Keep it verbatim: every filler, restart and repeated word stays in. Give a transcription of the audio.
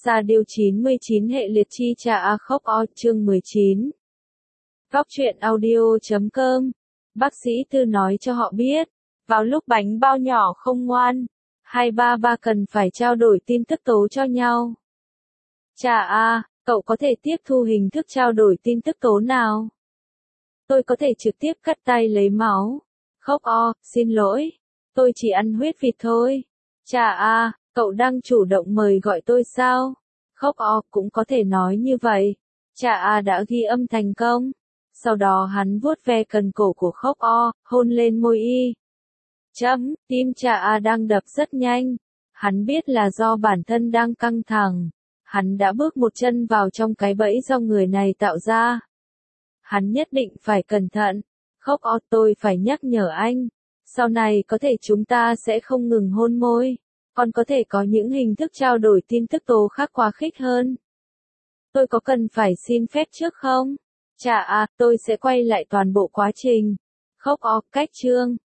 Sa điêu chín mươi chín hệ liệt chi cha a khóc o chương mười chín. Góc truyện audio chấm com. Bác sĩ Tư nói cho họ biết, vào lúc bánh bao nhỏ không ngoan, hai ba ba cần phải trao đổi tin tức tố cho nhau. Cha a, cậu có thể tiếp thu hình thức trao đổi tin tức tố nào? Tôi có thể trực tiếp cắt tay lấy máu. Khóc o, xin lỗi, tôi chỉ ăn huyết vịt thôi. Cha a, cậu đang chủ động mời gọi tôi sao? Khóc o, cũng có thể nói như vậy. Cha a đã ghi âm thành công. Sau đó hắn vuốt ve cần cổ của Khóc o, hôn lên môi y. Chấm, tim cha a đang đập rất nhanh. Hắn biết là do bản thân đang căng thẳng. Hắn đã bước một chân vào trong cái bẫy do người này tạo ra. Hắn nhất định phải cẩn thận. Khóc o, tôi phải nhắc nhở anh. Sau này có thể chúng ta sẽ không ngừng hôn môi. Còn có thể có những hình thức trao đổi tin tức tố khác quá khích hơn. Tôi có cần phải xin phép trước không? Chà à, tôi sẽ quay lại toàn bộ quá trình. Khóc o, cách chương.